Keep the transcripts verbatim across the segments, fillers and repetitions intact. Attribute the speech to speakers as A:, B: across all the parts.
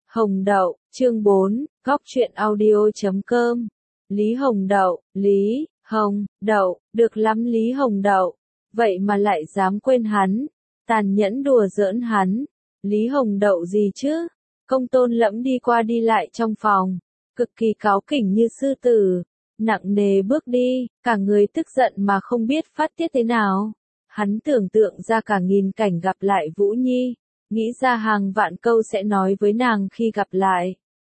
A: Hồng Đậu, chương bốn, góc truyện audio.com. Lý Hồng Đậu, Lý, Hồng, Đậu, được lắm Lý Hồng Đậu. Vậy mà lại dám quên hắn, tàn nhẫn đùa giỡn hắn. Lý Hồng Đậu gì chứ? Công Tôn Lẫm đi qua đi lại trong phòng, cực kỳ cáu kỉnh như sư tử, nặng nề bước đi, cả người tức giận mà không biết phát tiết thế nào. Hắn tưởng tượng ra cả nghìn cảnh gặp lại Vũ Nhi, nghĩ ra hàng vạn câu sẽ nói với nàng khi gặp lại.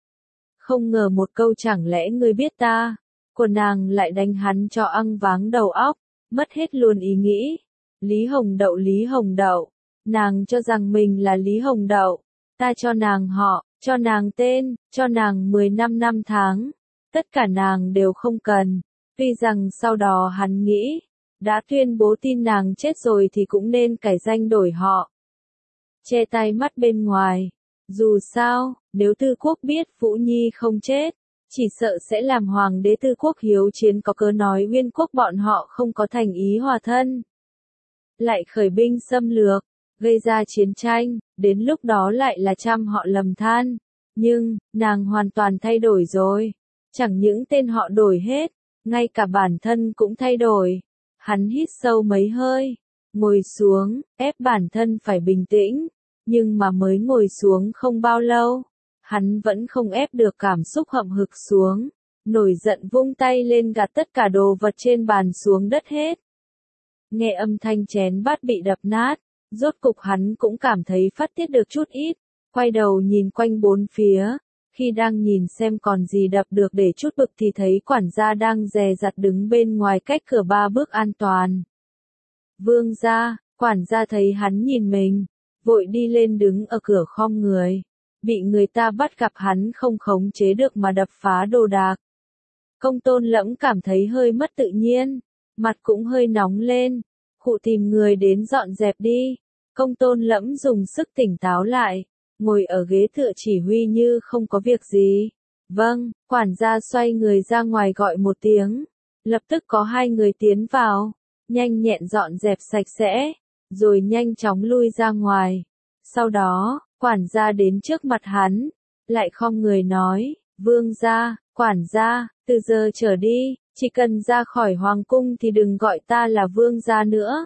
A: Không ngờ một câu chẳng lẽ ngươi biết ta, của nàng lại đánh hắn cho ăng váng đầu óc, mất hết luôn ý nghĩ. Lý Hồng Đậu, Lý Hồng Đậu, nàng cho rằng mình là Lý Hồng Đậu, ta cho nàng họ, cho nàng tên, cho nàng mười năm năm tháng, tất cả nàng đều không cần. Tuy rằng sau đó hắn nghĩ, đã tuyên bố tin nàng chết rồi thì cũng nên cải danh đổi họ. Che tay mắt bên ngoài, dù sao, nếu Tư Quốc biết Vũ Nhi không chết, chỉ sợ sẽ làm hoàng đế Tư Quốc hiếu chiến có cớ nói Uyên Quốc bọn họ không có thành ý hòa thân. Lại khởi binh xâm lược, gây ra chiến tranh, đến lúc đó lại là trăm họ lầm than. Nhưng, nàng hoàn toàn thay đổi rồi. Chẳng những tên họ đổi hết, ngay cả bản thân cũng thay đổi. Hắn hít sâu mấy hơi, ngồi xuống, ép bản thân phải bình tĩnh. Nhưng mà mới ngồi xuống không bao lâu, hắn vẫn không ép được cảm xúc hậm hực xuống. Nổi giận vung tay lên gạt tất cả đồ vật trên bàn xuống đất hết. Nghe âm thanh chén bát bị đập nát, rốt cục hắn cũng cảm thấy phát tiết được chút ít. Quay đầu nhìn quanh bốn phía, khi đang nhìn xem còn gì đập được để chút bực thì thấy quản gia đang dè dặt đứng bên ngoài cách cửa ba bước an toàn. Vương gia, quản gia thấy hắn nhìn mình, vội đi lên đứng ở cửa khom người. Bị người ta bắt gặp hắn không khống chế được mà đập phá đồ đạc. Công Tôn Lẫm cảm thấy hơi mất tự nhiên, mặt cũng hơi nóng lên. Khụ tìm người đến dọn dẹp đi. Công Tôn Lẫm dùng sức tỉnh táo lại, ngồi ở ghế tựa chỉ huy như không có việc gì. Vâng, quản gia xoay người ra ngoài gọi một tiếng. Lập tức có hai người tiến vào, nhanh nhẹn dọn dẹp sạch sẽ, rồi nhanh chóng lui ra ngoài. Sau đó, quản gia đến trước mặt hắn, lại khom người nói, vương gia, quản gia, từ giờ trở đi, chỉ cần ra khỏi hoàng cung thì đừng gọi ta là vương gia nữa.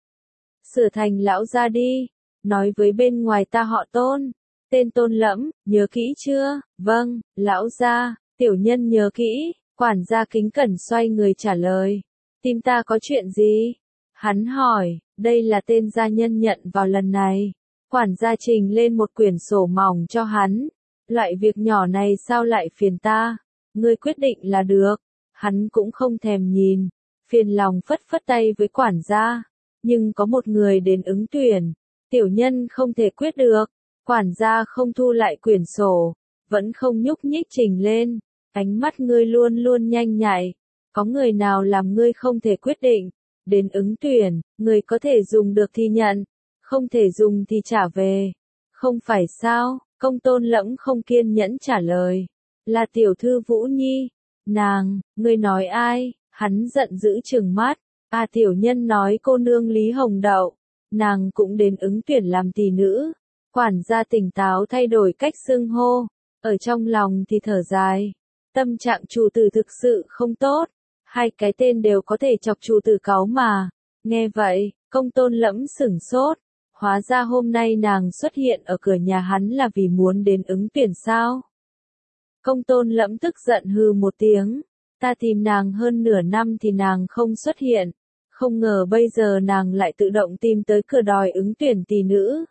A: Sửa thành lão gia đi, nói với bên ngoài ta họ Tôn, tên Tôn Lẫm, nhớ kỹ chưa? Vâng, lão gia, tiểu nhân nhớ kỹ. Quản gia kính cẩn xoay người trả lời. Tìm ta có chuyện gì? Hắn hỏi, đây là tên gia nhân nhận vào lần này. Quản gia trình lên một quyển sổ mỏng cho hắn. Loại việc nhỏ này sao lại phiền ta? Ngươi quyết định là được. Hắn cũng không thèm nhìn. Phiền lòng phất phất tay với quản gia. Nhưng có một người đến ứng tuyển. Tiểu nhân không thể quyết được. Quản gia không thu lại quyển sổ. Vẫn không nhúc nhích trình lên. Ánh mắt ngươi luôn luôn nhanh nhạy. Có người nào làm ngươi không thể quyết định. Đến ứng tuyển, người có thể dùng được thì nhận. Không thể dùng thì trả về. Không phải sao? Công Tôn Lẫm không kiên nhẫn trả lời. Là tiểu thư Vũ Nhi. Nàng, ngươi nói ai? Hắn giận dữ trừng mắt. À, tiểu nhân nói cô nương Lý Hồng Đậu. Nàng cũng đến ứng tuyển làm tỷ nữ. Quản gia tỉnh táo thay đổi cách xưng hô. Ở trong lòng thì thở dài. Tâm trạng chủ tử thực sự không tốt. Hai cái tên đều có thể chọc chủ tử cáu mà. Nghe vậy, Công Tôn Lẫm sửng sốt. Hóa ra hôm nay nàng xuất hiện ở cửa nhà hắn là vì muốn đến ứng tuyển sao? Công Tôn Lẫm tức giận hừ một tiếng. Ta tìm nàng hơn nửa năm thì nàng không xuất hiện. Không ngờ bây giờ nàng lại tự động tìm tới cửa đòi ứng tuyển tỷ nữ.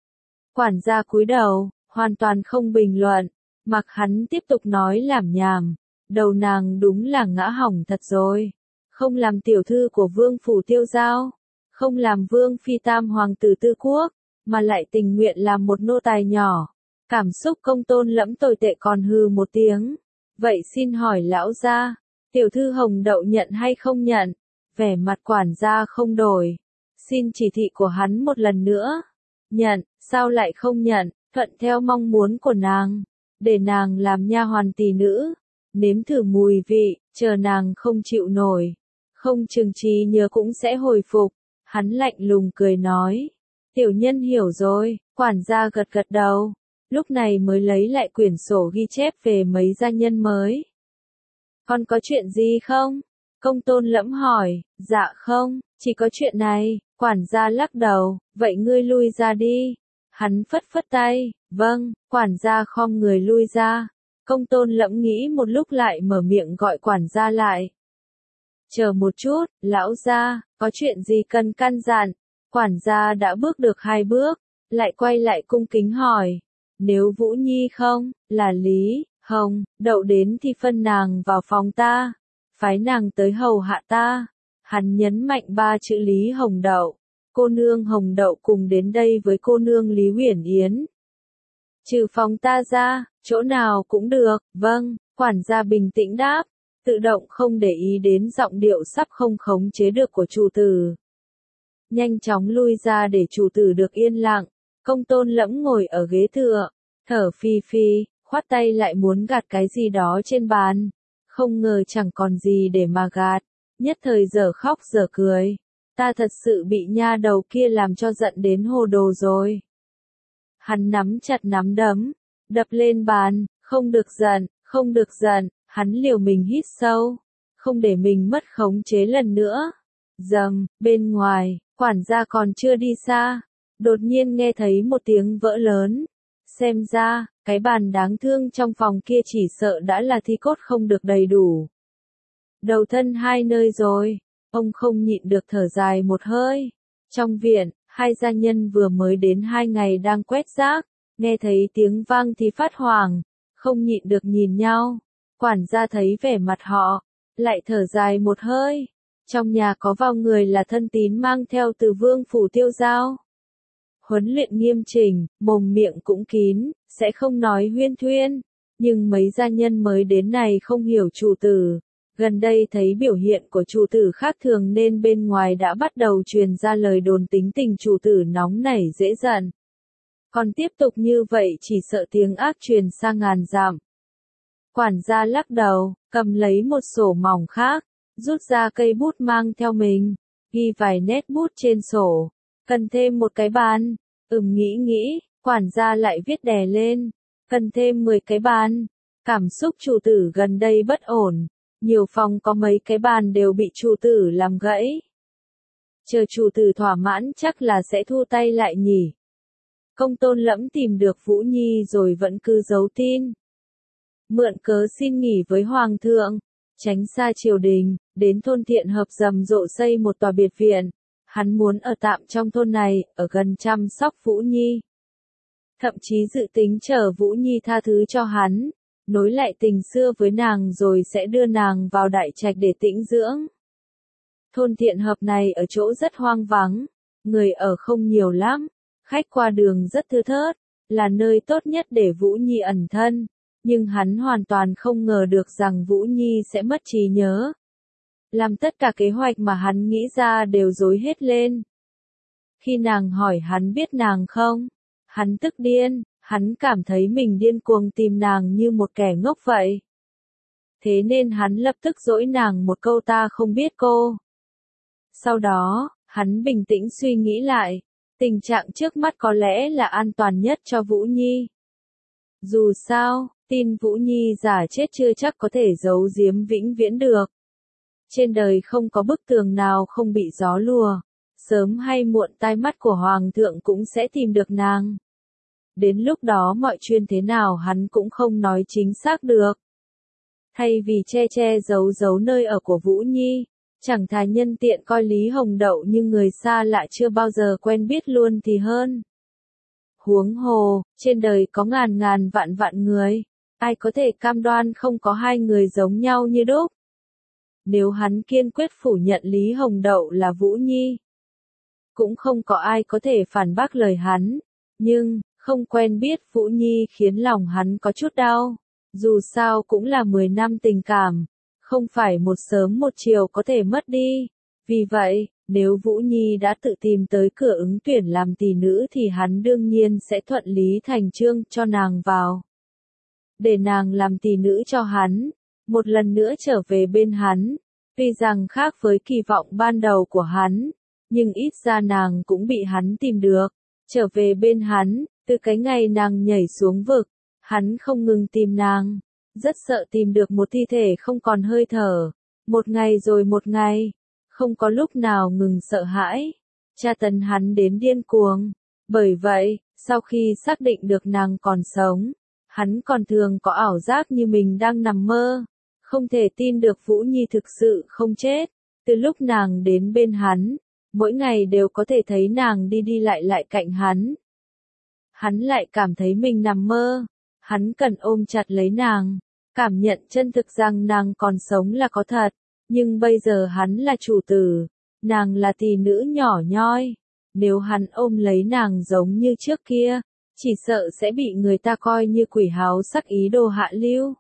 A: Quản gia cúi đầu, hoàn toàn không bình luận. Mặc hắn tiếp tục nói lảm nhảm. Đầu nàng đúng là ngã hỏng thật rồi. Không làm tiểu thư của vương phủ Tiêu Giao. Không làm vương phi tam hoàng tử Tư Quốc. Mà lại tình nguyện làm một nô tài nhỏ. Cảm xúc Công Tôn Lẫm tồi tệ còn hừ một tiếng. Vậy xin hỏi lão gia, tiểu thư Hồng Đậu nhận hay không nhận? Vẻ mặt quản gia không đổi. Xin chỉ thị của hắn một lần nữa. Nhận, sao lại không nhận? Thuận theo mong muốn của nàng. Để nàng làm nha hoàn tỷ nữ. Nếm thử mùi vị, chờ nàng không chịu nổi. Không chừng trí nhớ cũng sẽ hồi phục. Hắn lạnh lùng cười nói. Tiểu nhân hiểu rồi, quản gia gật gật đầu. lúc này mới lấy lại quyển sổ ghi chép về mấy gia nhân mới. Còn có chuyện gì không? Công Tôn Lẫm hỏi. Dạ không, chỉ có chuyện này. Quản gia lắc đầu. Vậy ngươi lui ra đi. Hắn phất phất tay. Vâng. Quản gia khom người lui ra. Công Tôn Lẫm nghĩ một lúc lại mở miệng gọi quản gia lại. Chờ một chút, lão gia, có chuyện gì cần căn dặn? Quản gia đã bước được hai bước, lại quay lại cung kính hỏi. Nếu Vũ Nhi không, là Lý Hồng Đậu đến thì phân nàng vào phòng ta, phái nàng tới hầu hạ ta. Hắn nhấn mạnh ba chữ Lý Hồng Đậu. Cô nương Hồng Đậu cùng đến đây với cô nương Lý Uyển Yến. Trừ phòng ta ra, chỗ nào cũng được. Vâng, quản gia bình tĩnh đáp, tự động không để ý đến giọng điệu sắp không khống chế được của chủ tử. Nhanh chóng lui ra để chủ tử được yên lặng. Công Tôn Lẫm ngồi ở ghế tựa, thở phì phì, khoát tay lại muốn gạt cái gì đó trên bàn. Không ngờ chẳng còn gì để mà gạt, nhất thời giờ khóc giờ cười. Ta thật sự bị nha đầu kia làm cho giận đến hồ đồ rồi. Hắn nắm chặt nắm đấm, đập lên bàn, không được giận, không được giận, hắn liều mình hít sâu, không để mình mất khống chế lần nữa. Dầm, bên ngoài, quản gia còn chưa đi xa, đột nhiên nghe thấy một tiếng vỡ lớn. Xem ra, cái bàn đáng thương trong phòng kia chỉ sợ đã là thi cốt không được đầy đủ. Đầu thân hai nơi rồi, ông không nhịn được thở dài một hơi. Trong viện, hai gia nhân vừa mới đến hai ngày đang quét rác, nghe thấy tiếng vang thì phát hoảng, không nhịn được nhìn nhau. Quản gia thấy vẻ mặt họ, lại thở dài một hơi. Trong nhà có vào người là thân tín mang theo từ vương phủ tiêu giao. Huấn luyện nghiêm chỉnh, mồm miệng cũng kín, sẽ không nói huyên thuyên. Nhưng mấy gia nhân mới đến này không hiểu chủ tử. Gần đây thấy biểu hiện của chủ tử khác thường nên bên ngoài đã bắt đầu truyền ra lời đồn tính tình chủ tử nóng nảy dễ giận. Còn tiếp tục như vậy chỉ sợ tiếng ác truyền sang ngàn dặm. Quản gia lắc đầu, cầm lấy một sổ mỏng khác, rút ra cây bút mang theo mình, ghi vài nét bút trên sổ. Cần thêm một cái bàn. Ừm nghĩ nghĩ, quản gia lại viết đè lên. Cần thêm mười cái bàn. Cảm xúc chủ tử gần đây bất ổn. Nhiều phòng có mấy cái bàn đều bị chủ tử làm gãy. Chờ chủ tử thỏa mãn chắc là sẽ thu tay lại nhỉ. Công Tôn Lẫm tìm được Vũ Nhi rồi vẫn cứ giấu tin. Mượn cớ xin nghỉ với Hoàng thượng, tránh xa triều đình, đến thôn Thiện Hợp rầm rộ xây một tòa biệt viện. Hắn muốn ở tạm trong thôn này, ở gần chăm sóc Vũ Nhi. Thậm chí dự tính chờ Vũ Nhi tha thứ cho hắn, nối lại tình xưa với nàng rồi sẽ đưa nàng vào đại trạch để tĩnh dưỡng. Thôn Thiện Hợp này ở chỗ rất hoang vắng, người ở không nhiều lắm, khách qua đường rất thưa thớt, là nơi tốt nhất để Vũ Nhi ẩn thân. Nhưng hắn hoàn toàn không ngờ được rằng Vũ Nhi sẽ mất trí nhớ. Làm tất cả kế hoạch mà hắn nghĩ ra đều rối hết lên. Khi nàng hỏi hắn biết nàng không, hắn tức điên, hắn cảm thấy mình điên cuồng tìm nàng như một kẻ ngốc vậy. Thế nên hắn lập tức dỗi nàng một câu ta không biết cô. Sau đó, hắn bình tĩnh suy nghĩ lại, tình trạng trước mắt có lẽ là an toàn nhất cho Vũ Nhi. Dù sao, tin Vũ Nhi giả chết chưa chắc có thể giấu giếm vĩnh viễn được. Trên đời không có bức tường nào không bị gió lùa, sớm hay muộn tai mắt của Hoàng thượng cũng sẽ tìm được nàng. Đến lúc đó mọi chuyện thế nào hắn cũng không nói chính xác được. Thay vì che che giấu giấu nơi ở của Vũ Nhi, chẳng thà nhân tiện coi Lý Hồng Đậu như người xa lạ chưa bao giờ quen biết luôn thì hơn. Huống hồ, trên đời có ngàn ngàn vạn vạn người, ai có thể cam đoan không có hai người giống nhau như đúc. Nếu hắn kiên quyết phủ nhận Lý Hồng Đậu là Vũ Nhi, cũng không có ai có thể phản bác lời hắn. Nhưng, không quen biết Vũ Nhi khiến lòng hắn có chút đau. Dù sao cũng là mười năm tình cảm, không phải một sớm một chiều có thể mất đi. Vì vậy, nếu Vũ Nhi đã tự tìm tới cửa ứng tuyển làm tỷ nữ thì hắn đương nhiên sẽ thuận lý thành chương cho nàng vào. Để nàng làm tỷ nữ cho hắn, một lần nữa trở về bên hắn. Tuy rằng khác với kỳ vọng ban đầu của hắn, nhưng ít ra nàng cũng bị hắn tìm được, trở về bên hắn, Từ cái ngày nàng nhảy xuống vực, hắn không ngừng tìm nàng, rất sợ tìm được một thi thể không còn hơi thở. Một ngày rồi một ngày, không có lúc nào ngừng sợ hãi, tra tấn hắn đến điên cuồng. Bởi vậy, sau khi xác định được nàng còn sống, hắn còn thường có ảo giác như mình đang nằm mơ, không thể tin được Vũ Nhi thực sự không chết. Từ lúc nàng đến bên hắn, mỗi ngày đều có thể thấy nàng đi đi lại lại cạnh hắn. Hắn lại cảm thấy mình nằm mơ, hắn cần ôm chặt lấy nàng, cảm nhận chân thực rằng nàng còn sống là có thật, nhưng bây giờ hắn là chủ tử, nàng là tỷ nữ nhỏ nhoi. Nếu hắn ôm lấy nàng giống như trước kia, chỉ sợ sẽ bị người ta coi như quỷ háo sắc ý đồ hạ lưu.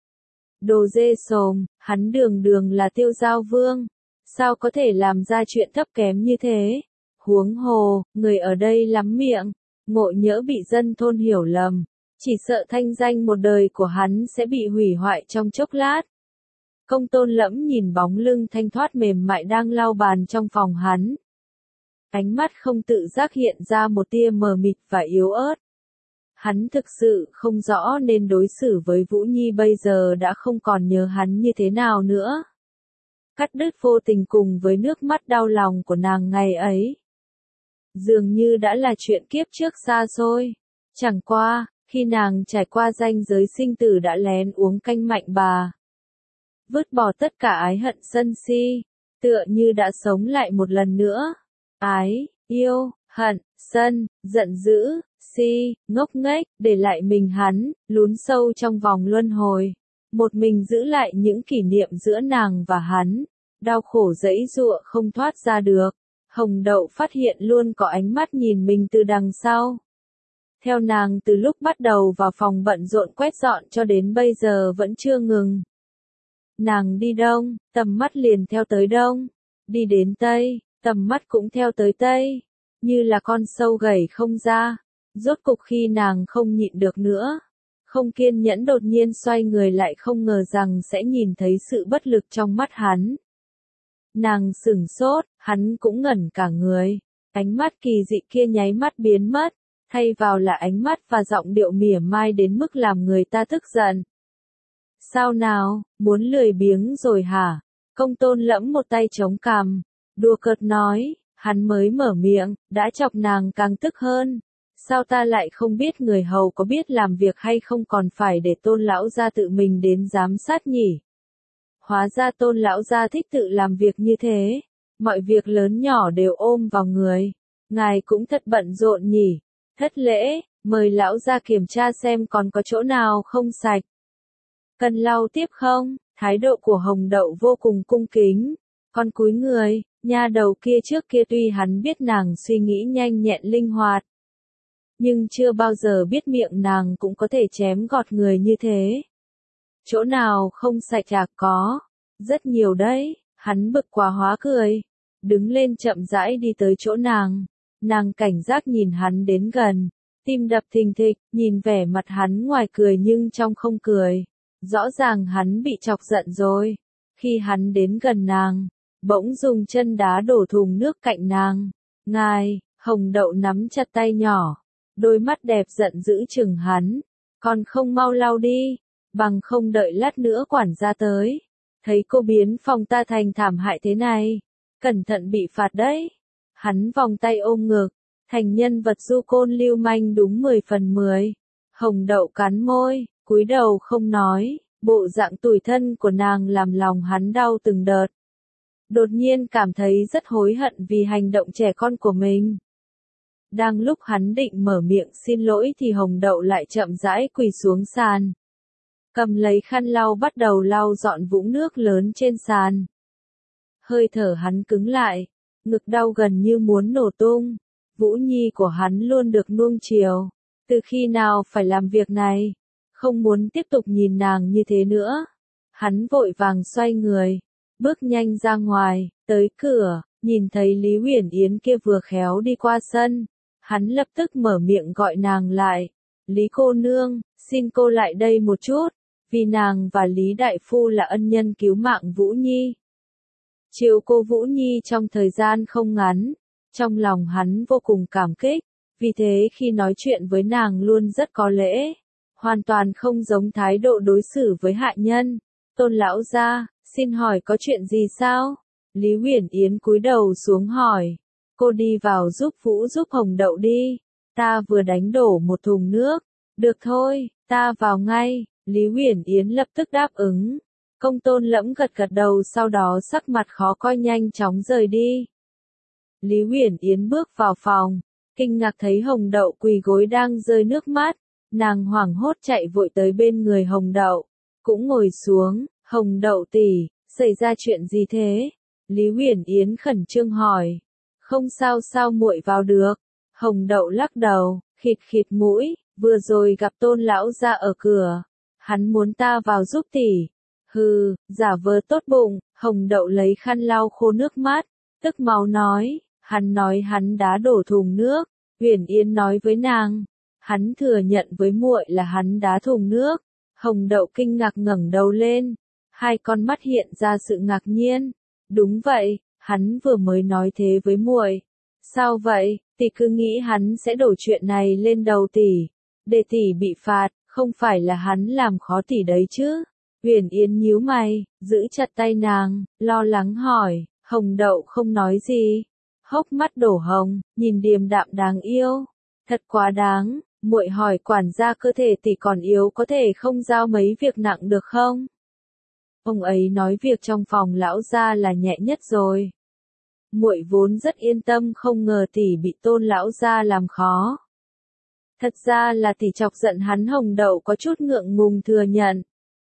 A: Đồ dê sồm, hắn đường đường là Tiêu Giao Vương, sao có thể làm ra chuyện thấp kém như thế? Huống hồ, người ở đây lắm miệng, ngộ nhỡ bị dân thôn hiểu lầm, chỉ sợ thanh danh một đời của hắn sẽ bị hủy hoại trong chốc lát. Công Tôn Lẫm nhìn bóng lưng thanh thoát mềm mại đang lau bàn trong phòng hắn. Ánh mắt không tự giác hiện ra một tia mờ mịt và yếu ớt. Hắn thực sự không rõ nên đối xử với Vũ Nhi bây giờ đã không còn nhớ hắn như thế nào nữa. Cắt đứt vô tình cùng với nước mắt đau lòng của nàng ngày ấy. Dường như đã là chuyện kiếp trước xa xôi. Chẳng qua, khi nàng trải qua ranh giới sinh tử đã lén uống canh mạnh bà. Vứt bỏ tất cả ái hận sân si, tựa như đã sống lại một lần nữa. Ái, yêu, hận, sân, giận dữ, si, ngốc nghếch, để lại mình hắn, lún sâu trong vòng luân hồi. Một mình giữ lại những kỷ niệm giữa nàng và hắn, đau khổ giãy giụa không thoát ra được. Hồng Đậu phát hiện luôn có ánh mắt nhìn mình từ đằng sau. Theo nàng từ lúc bắt đầu vào phòng bận rộn quét dọn cho đến bây giờ vẫn chưa ngừng. Nàng đi đông, tầm mắt liền theo tới đông. Đi đến tây, tầm mắt cũng theo tới tây. Như là con sâu gầy không ra. Rốt cục khi nàng không nhịn được nữa, không kiên nhẫn đột nhiên xoay người lại không ngờ rằng sẽ nhìn thấy sự bất lực trong mắt hắn. Nàng sửng sốt, hắn cũng ngẩn cả người. Ánh mắt kỳ dị kia nháy mắt biến mất, thay vào là ánh mắt và giọng điệu mỉa mai đến mức làm người ta tức giận. Sao nào, muốn lười biếng rồi hả? Công Tôn Lẫm một tay chống cằm, đùa cợt nói, hắn mới mở miệng, đã chọc nàng càng tức hơn. Sao ta lại không biết người hầu có biết làm việc hay không còn phải để Tôn lão gia tự mình đến giám sát nhỉ? Hóa ra Tôn lão gia thích tự làm việc như thế, mọi việc lớn nhỏ đều ôm vào người. Ngài cũng thật bận rộn nhỉ? Thất lễ, mời lão gia kiểm tra xem còn có chỗ nào không sạch. Cần lau tiếp không? Thái độ của Hồng Đậu vô cùng cung kính. Con cúi người, nha đầu kia trước kia tuy hắn biết nàng suy nghĩ nhanh nhẹn linh hoạt, nhưng chưa bao giờ biết miệng nàng cũng có thể chém gọt người như thế. Chỗ nào không sạch à? Có, rất nhiều đấy. Hắn bực quá hóa cười, đứng lên chậm rãi đi tới chỗ nàng. Nàng cảnh giác nhìn hắn đến gần, tim đập thình thịch, nhìn vẻ mặt hắn ngoài cười nhưng trong không cười. Rõ ràng hắn bị chọc giận rồi. Khi hắn đến gần nàng, bỗng dùng chân đá đổ thùng nước cạnh nàng. Ngài, Hồng Đậu nắm chặt tay nhỏ, đôi mắt đẹp giận dữ chừng hắn. Còn không mau lau đi, bằng không đợi lát nữa quản gia tới. Thấy cô biến phòng ta thành thảm hại thế này, cẩn thận bị phạt đấy. Hắn vòng tay ôm ngực, thành nhân vật du côn lưu manh đúng mười phần mười. Hồng Đậu cắn môi, cúi đầu không nói, bộ dạng tủi thân của nàng làm lòng hắn đau từng đợt. Đột nhiên cảm thấy rất hối hận vì hành động trẻ con của mình. Đang lúc hắn định mở miệng xin lỗi thì Hồng Đậu lại chậm rãi quỳ xuống sàn. Cầm lấy khăn lau bắt đầu lau dọn vũng nước lớn trên sàn. Hơi thở hắn cứng lại, ngực đau gần như muốn nổ tung. Vũ Nhi của hắn luôn được nuông chiều. Từ khi nào phải làm việc này? Không muốn tiếp tục nhìn nàng như thế nữa. Hắn vội vàng xoay người, bước nhanh ra ngoài, tới cửa, nhìn thấy Lý Huyền Yến kia vừa khéo đi qua sân. Hắn lập tức mở miệng gọi nàng lại. Lý cô nương, xin cô lại đây một chút, vì nàng và Lý Đại Phu là ân nhân cứu mạng Vũ Nhi. Chiều cô Vũ Nhi trong thời gian không ngắn, trong lòng hắn vô cùng cảm kích, vì thế khi nói chuyện với nàng luôn rất có lễ, hoàn toàn không giống thái độ đối xử với hạ nhân. Tôn lão gia, xin hỏi có chuyện gì sao? Lý Huyền Yến cúi đầu xuống hỏi. Cô đi vào giúp Vũ giúp Hồng Đậu đi. Ta vừa đánh đổ một thùng nước. Được thôi, ta vào ngay. Lý Huyền Yến lập tức đáp ứng. Công Tôn Lẫm gật gật đầu, sau đó sắc mặt khó coi nhanh chóng rời đi. Lý Huyền Yến bước vào phòng, kinh ngạc thấy Hồng Đậu quỳ gối đang rơi nước mắt. Nàng hoảng hốt chạy vội tới bên người Hồng Đậu, cũng ngồi xuống. Hồng Đậu tỷ, xảy ra chuyện gì thế? Lý Huyền Yến khẩn trương hỏi. Không sao sao muội vào được. Hồng Đậu lắc đầu, khịt khịt mũi, vừa rồi gặp Tôn lão gia ở cửa. Hắn muốn ta vào giúp tỷ. Hừ, giả vờ tốt bụng. Hồng Đậu lấy khăn lau khô nước mắt, tức máu nói. Hắn nói hắn đá đổ thùng nước. Huyền Yến nói với nàng. Hắn thừa nhận với muội là hắn đá thùng nước. Hồng Đậu kinh ngạc ngẩng đầu lên. Hai con mắt hiện ra sự ngạc nhiên. Đúng vậy, hắn vừa mới nói thế với muội. Sao vậy? Tỷ cứ nghĩ hắn sẽ đổ chuyện này lên đầu tỷ, để tỷ bị phạt, không phải là hắn làm khó tỷ đấy chứ? Huyền Yến nhíu mày, giữ chặt tay nàng, lo lắng hỏi. Hồng Đậu không nói gì, hốc mắt đổ hồng, nhìn điềm đạm đáng yêu. Thật quá đáng. Muội hỏi quản gia cơ thể tỷ còn yếu có thể không giao mấy việc nặng được không? Ông ấy nói việc trong phòng lão gia là nhẹ nhất rồi. Muội vốn rất yên tâm, không ngờ tỷ bị Tôn lão gia làm khó. Thật ra là tỷ chọc giận hắn. Hồng Đậu có chút ngượng ngùng thừa nhận.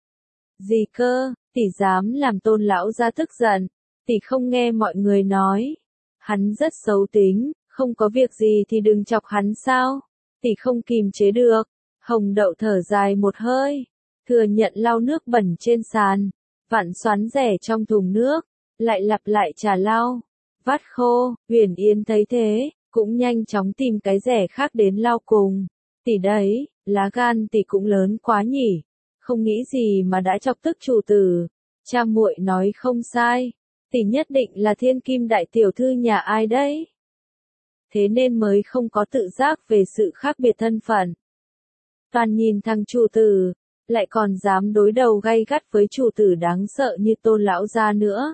A: Gì cơ? Tỷ dám làm Tôn lão gia tức giận? Tỷ không nghe mọi người nói, hắn rất xấu tính, không có việc gì thì đừng chọc hắn sao? Tỷ không kìm chế được. Hồng Đậu thở dài một hơi, thừa nhận lau nước bẩn trên sàn, vặn xoắn rẻ trong thùng nước, lại lặp lại trà lau, vắt khô. Huyền Yến thấy thế, cũng nhanh chóng tìm cái rẻ khác đến lau cùng. Tỷ đấy, lá gan tỷ cũng lớn quá nhỉ, không nghĩ gì mà đã chọc tức chủ tử. Cha muội nói không sai, tỷ nhất định là thiên kim đại tiểu thư nhà ai đấy. Thế nên mới không có tự giác về sự khác biệt thân phận. Toàn nhìn thằng chủ tử, lại còn dám đối đầu gay gắt với chủ tử đáng sợ như Tôn lão gia nữa.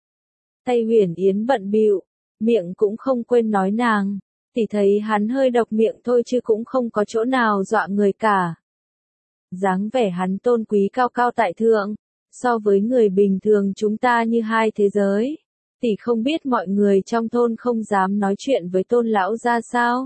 A: Tay Huyền Yến bận bịu, miệng cũng không quên nói nàng, tỷ thấy hắn hơi độc miệng thôi chứ cũng không có chỗ nào dọa người cả. Dáng vẻ hắn tôn quý cao cao tại thượng, so với người bình thường chúng ta như hai thế giới. Tỷ không biết mọi người trong thôn không dám nói chuyện với Tôn lão gia sao?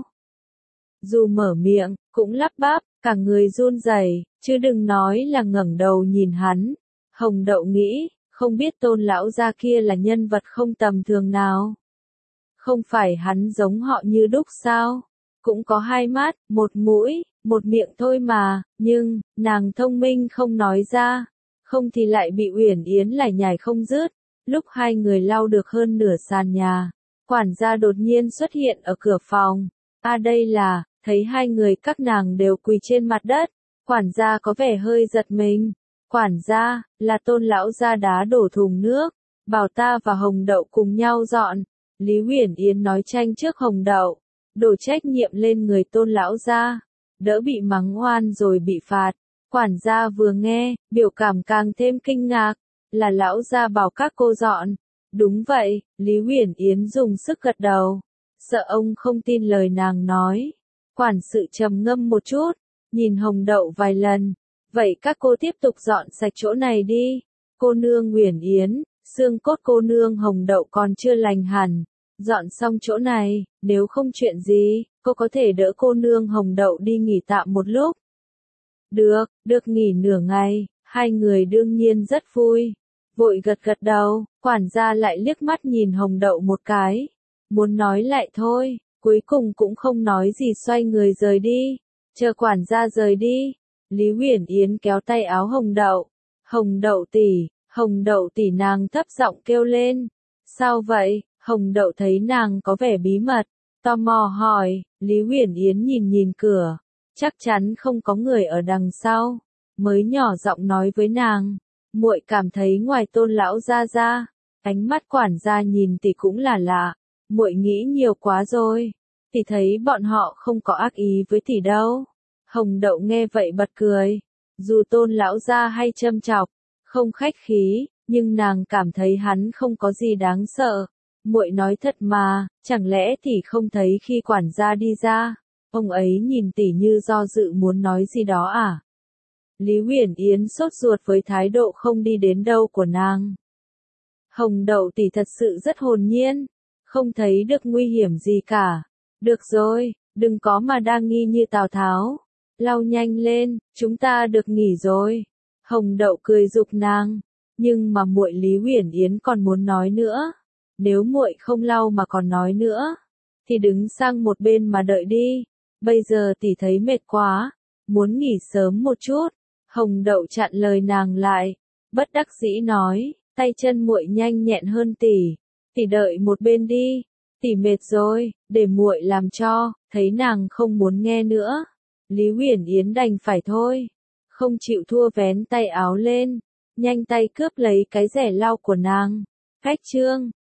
A: Dù mở miệng, cũng lắp bắp, cả người run rẩy, chứ đừng nói là ngẩng đầu nhìn hắn. Hồng Đậu nghĩ, không biết Tôn lão gia kia là nhân vật không tầm thường nào. Không phải hắn giống họ như đúc sao? Cũng có hai mắt, một mũi, một miệng thôi mà, nhưng, nàng thông minh không nói ra, không thì lại bị Uyển Yến lải nhải không dứt. Lúc hai người lau được hơn nửa sàn nhà, quản gia đột nhiên xuất hiện ở cửa phòng. A à đây là, thấy hai người các nàng đều quỳ trên mặt đất, quản gia có vẻ hơi giật mình. Quản gia, là Tôn lão gia đá đổ thùng nước, bảo ta và Hồng Đậu cùng nhau dọn. Lý Huyền Yến nói tranh trước Hồng Đậu, đổ trách nhiệm lên người Tôn lão gia, đỡ bị mắng oan rồi bị phạt. Quản gia vừa nghe, biểu cảm càng thêm kinh ngạc. Là lão gia bảo các cô dọn. Đúng vậy, Lý Huyền Yến dùng sức gật đầu. Sợ ông không tin lời nàng nói. Quản sự trầm ngâm một chút, nhìn Hồng Đậu vài lần. Vậy các cô tiếp tục dọn sạch chỗ này đi. Cô nương Huyền Yến, xương cốt cô nương Hồng Đậu còn chưa lành hẳn. Dọn xong chỗ này, nếu không chuyện gì, cô có thể đỡ cô nương Hồng Đậu đi nghỉ tạm một lúc. Được, được nghỉ nửa ngày, hai người đương nhiên rất vui. Vội gật gật đầu, quản gia lại liếc mắt nhìn Hồng Đậu một cái. Muốn nói lại thôi, cuối cùng cũng không nói gì xoay người rời đi. Chờ quản gia rời đi, Lý Huyền Yến kéo tay áo Hồng Đậu. Hồng Đậu tỷ, Hồng Đậu tỷ, nàng thấp giọng kêu lên. Sao vậy? Hồng Đậu thấy nàng có vẻ bí mật, tò mò hỏi. Lý Huyền Yến nhìn nhìn cửa, chắc chắn không có người ở đằng sau, mới nhỏ giọng nói với nàng. Muội cảm thấy ngoài Tôn lão gia ra, ánh mắt quản gia nhìn tỷ cũng là lạ. Muội nghĩ nhiều quá rồi. Tỷ thấy bọn họ không có ác ý với tỷ đâu. Hồng Đậu nghe vậy bật cười. Dù Tôn lão gia hay châm chọc, không khách khí, nhưng nàng cảm thấy hắn không có gì đáng sợ. Muội nói thật mà, chẳng lẽ tỷ không thấy khi quản gia đi ra, ông ấy nhìn tỷ như do dự muốn nói gì đó à? Lý Huyền Yến sốt ruột với thái độ không đi đến đâu của nàng. Hồng Đậu tỷ thật sự rất hồn nhiên, không thấy được nguy hiểm gì cả. Được rồi, đừng có mà đa nghi như Tào Tháo. Lau nhanh lên, chúng ta được nghỉ rồi. Hồng Đậu cười giục nàng, nhưng mà muội Lý Huyền Yến còn muốn nói nữa. Nếu muội không lau mà còn nói nữa, thì đứng sang một bên mà đợi đi. Bây giờ tỷ thấy mệt quá, muốn nghỉ sớm một chút. Hồng Đậu chặn lời nàng lại, bất đắc dĩ nói, tay chân muội nhanh nhẹn hơn tỷ, tỷ đợi một bên đi, tỷ mệt rồi, để muội làm cho. Thấy nàng không muốn nghe nữa, Lý Huyền Yến đành phải thôi, không chịu thua vén tay áo lên, nhanh tay cướp lấy cái rẻ lau của nàng. Cách chương